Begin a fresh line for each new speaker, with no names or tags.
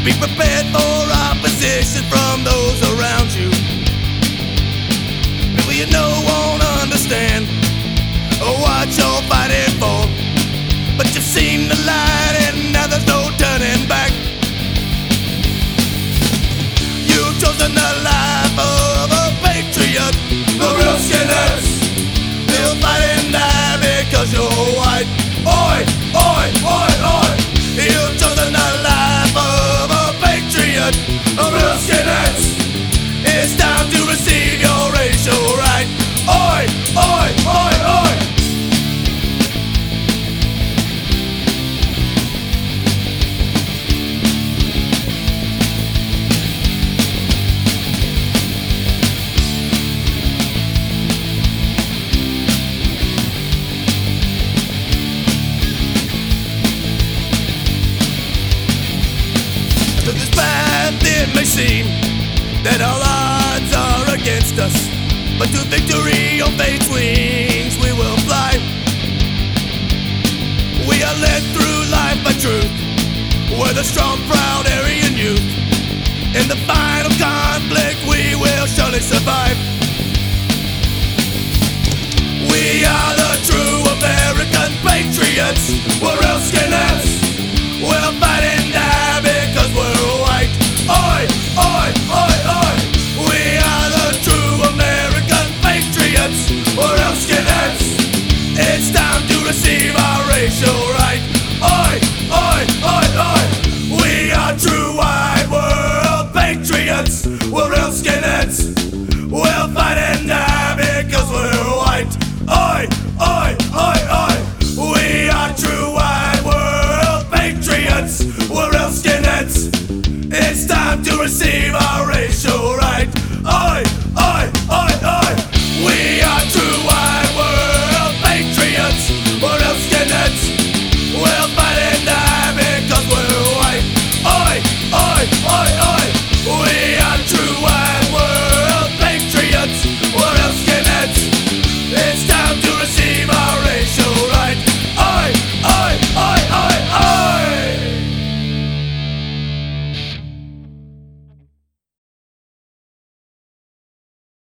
Be prepared for opposition from those around you. People you know won't understand what you're fighting for, but you've seen the light and now there's no turning back. You've chosen the life of a patriot. The real skinheads, they'll fight and die because you're white. Oi, oi, oi, oi. You've chosen the life of a patriot. The real skinheads, it's time to receive your racial right. Oi, oi, oi, oi. To this path it may seem that all odds are against us, but to victory on fate's wings we will fly. We are led through life by truth. We're the strong, proud Aryan youth. In the final conflict we will surely survive. We are the true American patriots. We're real skinheads. We'll fight and die because we're white. Oi, oi, oi, oi. We are the true American patriots. We're real skinheads. It's time to receive our racial right. Oi, oi, oi, oi. We are true white world patriots. We're real skinheads.